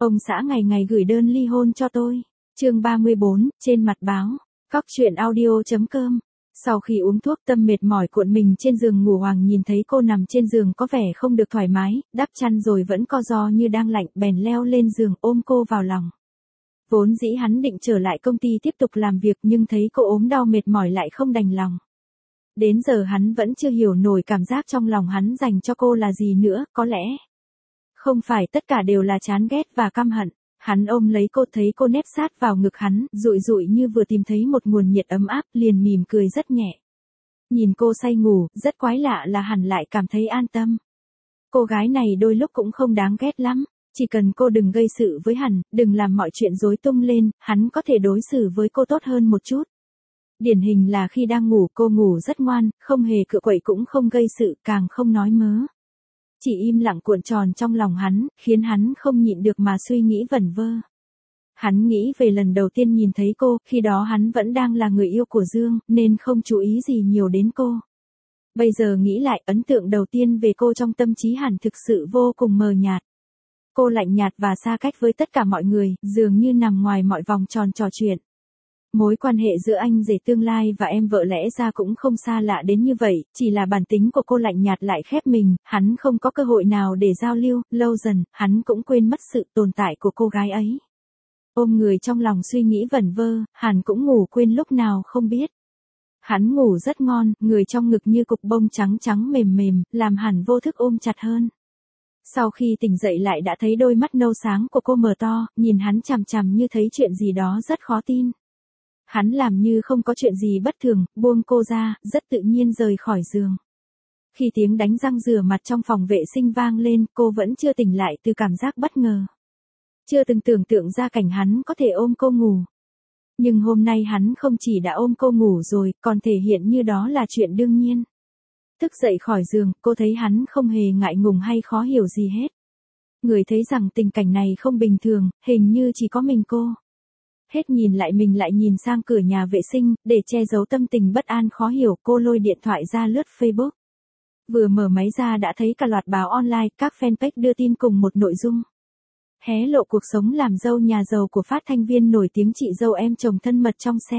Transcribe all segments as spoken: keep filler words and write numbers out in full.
Ông xã ngày ngày gửi đơn ly hôn cho tôi. Chương ba mươi bốn, trên mặt báo. Cóc truyện audio chấm com. Sau khi uống thuốc Tâm mệt mỏi cuộn mình trên giường ngủ, Hoàng nhìn thấy cô nằm trên giường có vẻ không được thoải mái, đắp chăn rồi vẫn co ro như đang lạnh, bèn leo lên giường ôm cô vào lòng. Vốn dĩ hắn định trở lại công ty tiếp tục làm việc, nhưng thấy cô ốm đau mệt mỏi lại không đành lòng. Đến giờ hắn vẫn chưa hiểu nổi cảm giác trong lòng hắn dành cho cô là gì nữa, có lẽ không phải tất cả đều là chán ghét và căm hận. Hắn ôm lấy cô, thấy cô nép sát vào ngực hắn, dụi dụi như vừa tìm thấy một nguồn nhiệt ấm áp, liền mỉm cười rất nhẹ. Nhìn cô say ngủ, rất quái lạ là hắn lại cảm thấy an tâm. Cô gái này đôi lúc cũng không đáng ghét lắm, chỉ cần cô đừng gây sự với hắn, đừng làm mọi chuyện rối tung lên, hắn có thể đối xử với cô tốt hơn một chút. Điển hình là khi đang ngủ cô ngủ rất ngoan, không hề cựa quậy cũng không gây sự, càng không nói mớ. Chỉ im lặng cuộn tròn trong lòng hắn, khiến hắn không nhịn được mà suy nghĩ vẩn vơ. Hắn nghĩ về lần đầu tiên nhìn thấy cô, khi đó hắn vẫn đang là người yêu của Dương, nên không chú ý gì nhiều đến cô. Bây giờ nghĩ lại, ấn tượng đầu tiên về cô trong tâm trí hắn thực sự vô cùng mờ nhạt. Cô lạnh nhạt và xa cách với tất cả mọi người, dường như nằm ngoài mọi vòng tròn trò chuyện. Mối quan hệ giữa anh rể tương lai và em vợ lẽ ra cũng không xa lạ đến như vậy, chỉ là bản tính của cô lạnh nhạt lại khép mình, hắn không có cơ hội nào để giao lưu, lâu dần, hắn cũng quên mất sự tồn tại của cô gái ấy. Ôm người trong lòng suy nghĩ vẩn vơ, hắn cũng ngủ quên lúc nào không biết. Hắn ngủ rất ngon, người trong ngực như cục bông trắng trắng mềm mềm, làm hắn vô thức ôm chặt hơn. Sau khi tỉnh dậy lại đã thấy đôi mắt nâu sáng của cô mở to, nhìn hắn chằm chằm như thấy chuyện gì đó rất khó tin. Hắn làm như không có chuyện gì bất thường, buông cô ra, rất tự nhiên rời khỏi giường. Khi tiếng đánh răng rửa mặt trong phòng vệ sinh vang lên, cô vẫn chưa tỉnh lại từ cảm giác bất ngờ. Chưa từng tưởng tượng ra cảnh hắn có thể ôm cô ngủ. Nhưng hôm nay hắn không chỉ đã ôm cô ngủ rồi, còn thể hiện như đó là chuyện đương nhiên. Thức dậy khỏi giường, cô thấy hắn không hề ngại ngùng hay khó hiểu gì hết. Người thấy rằng tình cảnh này không bình thường, hình như chỉ có mình cô. Hết nhìn lại mình lại nhìn sang cửa nhà vệ sinh, để che giấu tâm tình bất an khó hiểu, cô lôi điện thoại ra lướt Facebook. Vừa mở máy ra đã thấy cả loạt báo online, các fanpage đưa tin cùng một nội dung. Hé lộ cuộc sống làm dâu nhà giàu của phát thanh viên nổi tiếng chị dâu em chồng thân mật trong xe.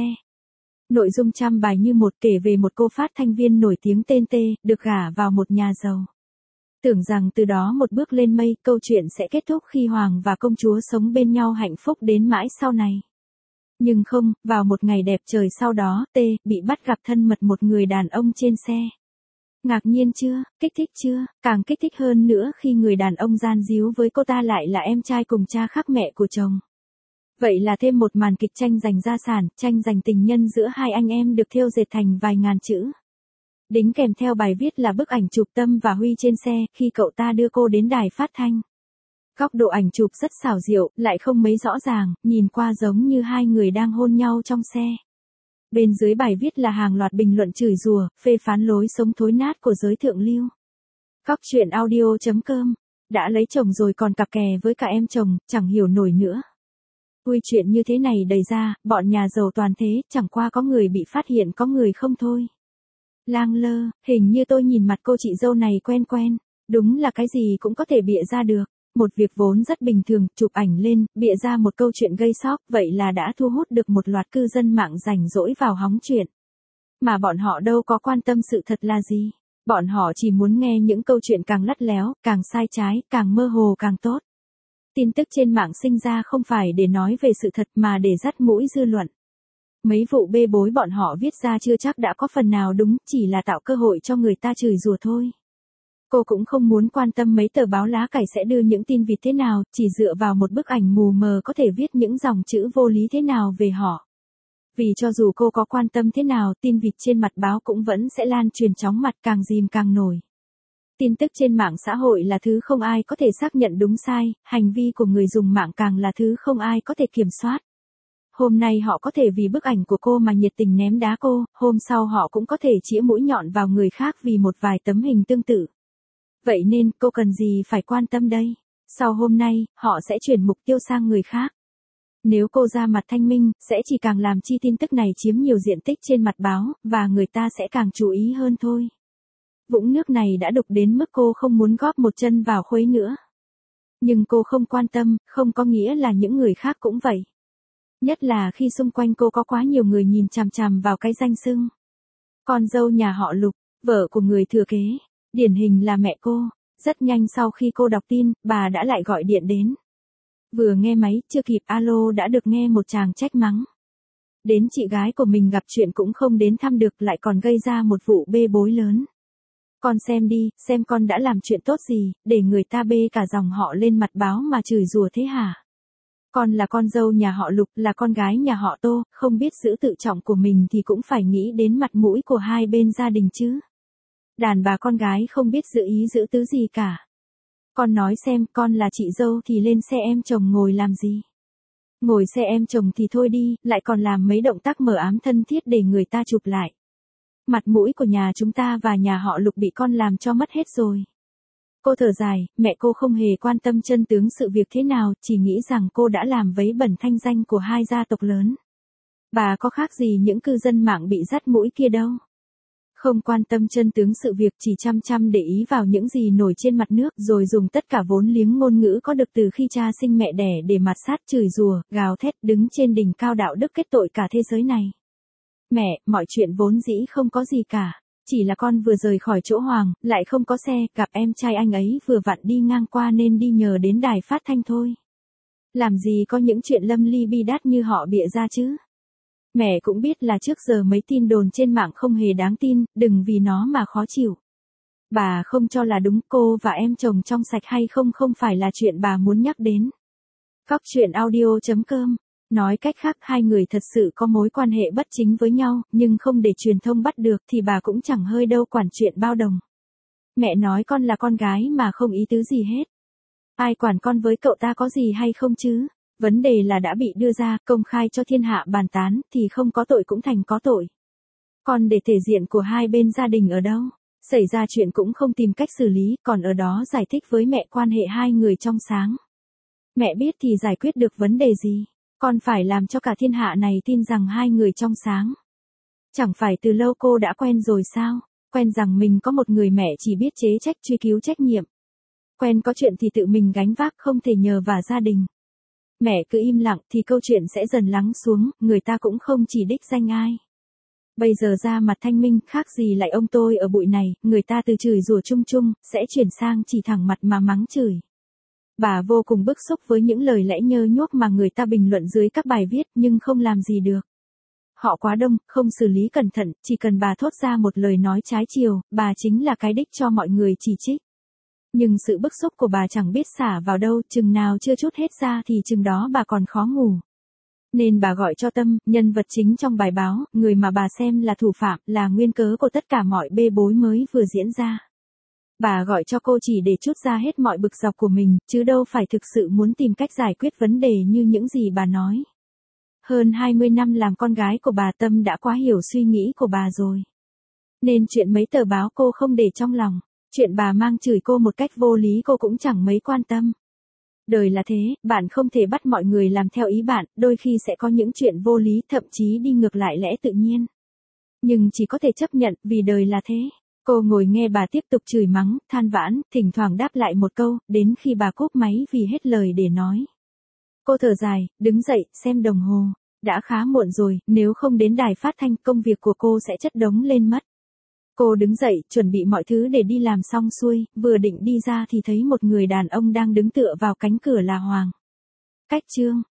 Nội dung trăm bài như một, kể về một cô phát thanh viên nổi tiếng tên T, được gả vào một nhà giàu. Tưởng rằng từ đó một bước lên mây, câu chuyện sẽ kết thúc khi Hoàng và công chúa sống bên nhau hạnh phúc đến mãi sau này. Nhưng không, vào một ngày đẹp trời sau đó, T, bị bắt gặp thân mật một người đàn ông trên xe. Ngạc nhiên chưa, kích thích chưa, càng kích thích hơn nữa khi người đàn ông gian díu với cô ta lại là em trai cùng cha khác mẹ của chồng. Vậy là thêm một màn kịch tranh giành gia sản, tranh giành tình nhân giữa hai anh em được thêu dệt thành vài ngàn chữ. Đính kèm theo bài viết là bức ảnh chụp Tâm và Huy trên xe, khi cậu ta đưa cô đến đài phát thanh. Góc độ ảnh chụp rất xảo diệu, lại không mấy rõ ràng, nhìn qua giống như hai người đang hôn nhau trong xe. Bên dưới bài viết là hàng loạt bình luận chửi rủa, phê phán lối sống thối nát của giới thượng lưu. Cóc truyện audio chấm com. Đã lấy chồng rồi còn cặp kè với cả em chồng, chẳng hiểu nổi nữa. Ui, chuyện như thế này đầy ra, bọn nhà giàu toàn thế, chẳng qua có người bị phát hiện có người không thôi. Lang lơ, hình như tôi nhìn mặt cô chị dâu này quen quen, đúng là cái gì cũng có thể bịa ra được. Một việc vốn rất bình thường, chụp ảnh lên, bịa ra một câu chuyện gây sốc, vậy là đã thu hút được một loạt cư dân mạng rảnh rỗi vào hóng chuyện. Mà bọn họ đâu có quan tâm sự thật là gì. Bọn họ chỉ muốn nghe những câu chuyện càng lắt léo, càng sai trái, càng mơ hồ càng tốt. Tin tức trên mạng sinh ra không phải để nói về sự thật mà để dắt mũi dư luận. Mấy vụ bê bối bọn họ viết ra chưa chắc đã có phần nào đúng, chỉ là tạo cơ hội cho người ta chửi rủa thôi. Cô cũng không muốn quan tâm mấy tờ báo lá cải sẽ đưa những tin vịt thế nào, chỉ dựa vào một bức ảnh mù mờ có thể viết những dòng chữ vô lý thế nào về họ. Vì cho dù cô có quan tâm thế nào, tin vịt trên mặt báo cũng vẫn sẽ lan truyền chóng mặt, càng dìm càng nổi. Tin tức trên mạng xã hội là thứ không ai có thể xác nhận đúng sai, hành vi của người dùng mạng càng là thứ không ai có thể kiểm soát. Hôm nay họ có thể vì bức ảnh của cô mà nhiệt tình ném đá cô, hôm sau họ cũng có thể chĩa mũi nhọn vào người khác vì một vài tấm hình tương tự. Vậy nên, cô cần gì phải quan tâm đây? Sau hôm nay, họ sẽ chuyển mục tiêu sang người khác. Nếu cô ra mặt thanh minh, sẽ chỉ càng làm chi tin tức này chiếm nhiều diện tích trên mặt báo, và người ta sẽ càng chú ý hơn thôi. Vũng nước này đã đục đến mức cô không muốn góp một chân vào khuấy nữa. Nhưng cô không quan tâm, không có nghĩa là những người khác cũng vậy. Nhất là khi xung quanh cô có quá nhiều người nhìn chằm chằm vào cái danh xưng. Con dâu nhà họ Lục, vợ của người thừa kế, điển hình là mẹ cô. Rất nhanh sau khi cô đọc tin, bà đã lại gọi điện đến. Vừa nghe máy, chưa kịp alo đã được nghe một chàng trách mắng. Đến chị gái của mình gặp chuyện cũng không đến thăm được, lại còn gây ra một vụ bê bối lớn. Con xem đi, xem con đã làm chuyện tốt gì, để người ta bê cả dòng họ lên mặt báo mà chửi rủa thế hả? Con là con dâu nhà họ Lục, là con gái nhà họ Tô, không biết giữ tự trọng của mình thì cũng phải nghĩ đến mặt mũi của hai bên gia đình chứ. Đàn bà con gái không biết giữ ý giữ tứ gì cả. Con nói xem, con là chị dâu thì lên xe em chồng ngồi làm gì? Ngồi xe em chồng thì thôi đi, lại còn làm mấy động tác mờ ám thân thiết để người ta chụp lại. Mặt mũi của nhà chúng ta và nhà họ Lục bị con làm cho mất hết rồi. Cô thở dài, mẹ cô không hề quan tâm chân tướng sự việc thế nào, chỉ nghĩ rằng cô đã làm vấy bẩn thanh danh của hai gia tộc lớn. Bà có khác gì những cư dân mạng bị dắt mũi kia đâu. Không quan tâm chân tướng sự việc, chỉ chăm chăm để ý vào những gì nổi trên mặt nước, rồi dùng tất cả vốn liếng ngôn ngữ có được từ khi cha sinh mẹ đẻ để mạt sát, chửi rủa, gào thét, đứng trên đỉnh cao đạo đức kết tội cả thế giới này. Mẹ, mọi chuyện vốn dĩ không có gì cả. Chỉ là con vừa rời khỏi chỗ Hoàng, lại không có xe, gặp em trai anh ấy vừa vặn đi ngang qua nên đi nhờ đến đài phát thanh thôi. Làm gì có những chuyện lâm ly bi đát như họ bịa ra chứ. Mẹ cũng biết là trước giờ mấy tin đồn trên mạng không hề đáng tin, đừng vì nó mà khó chịu. Bà không cho là đúng, cô và em chồng trong sạch hay không không phải là chuyện bà muốn nhắc đến. Cóc truyện audio chấm com. Nói cách khác, hai người thật sự có mối quan hệ bất chính với nhau, nhưng không để truyền thông bắt được thì bà cũng chẳng hơi đâu quản chuyện bao đồng. Mẹ nói con là con gái mà không ý tứ gì hết. Ai quản con với cậu ta có gì hay không chứ? Vấn đề là đã bị đưa ra, công khai cho thiên hạ bàn tán, thì không có tội cũng thành có tội. Còn để thể diện của hai bên gia đình ở đâu? Xảy ra chuyện cũng không tìm cách xử lý, còn ở đó giải thích với mẹ quan hệ hai người trong sáng. Mẹ biết thì giải quyết được vấn đề gì? Con phải làm cho cả thiên hạ này tin rằng hai người trong sáng. Chẳng phải từ lâu cô đã quen rồi sao? Quen rằng mình có một người mẹ chỉ biết chế trách truy cứu trách nhiệm. Quen có chuyện thì tự mình gánh vác, không thể nhờ vả gia đình. Mẹ cứ im lặng thì câu chuyện sẽ dần lắng xuống, người ta cũng không chỉ đích danh ai. Bây giờ ra mặt thanh minh, khác gì lại ông tôi ở bụi này, người ta từ chửi rủa chung chung, sẽ chuyển sang chỉ thẳng mặt mà mắng chửi. Bà vô cùng bức xúc với những lời lẽ nhơ nhuốc mà người ta bình luận dưới các bài viết, nhưng không làm gì được. Họ quá đông, không xử lý cẩn thận, chỉ cần bà thốt ra một lời nói trái chiều, bà chính là cái đích cho mọi người chỉ trích. Nhưng sự bức xúc của bà chẳng biết xả vào đâu, chừng nào chưa trút hết ra thì chừng đó bà còn khó ngủ. Nên bà gọi cho Tâm, nhân vật chính trong bài báo, người mà bà xem là thủ phạm, là nguyên cớ của tất cả mọi bê bối mới vừa diễn ra. Bà gọi cho cô chỉ để trút ra hết mọi bực dọc của mình, chứ đâu phải thực sự muốn tìm cách giải quyết vấn đề như những gì bà nói. Hơn hai mươi năm làm con gái của bà, Tâm đã quá hiểu suy nghĩ của bà rồi. Nên chuyện mấy tờ báo cô không để trong lòng. Chuyện bà mang chửi cô một cách vô lý cô cũng chẳng mấy quan tâm. Đời là thế, bạn không thể bắt mọi người làm theo ý bạn, đôi khi sẽ có những chuyện vô lý, thậm chí đi ngược lại lẽ tự nhiên. Nhưng chỉ có thể chấp nhận, vì đời là thế. Cô ngồi nghe bà tiếp tục chửi mắng, than vãn, thỉnh thoảng đáp lại một câu, đến khi bà cúp máy vì hết lời để nói. Cô thở dài, đứng dậy, xem đồng hồ. Đã khá muộn rồi, nếu không đến đài phát thanh công việc của cô sẽ chất đống lên mất. Cô đứng dậy, chuẩn bị mọi thứ để đi làm xong xuôi, vừa định đi ra thì thấy một người đàn ông đang đứng tựa vào cánh cửa là Hoàng. Cách chương.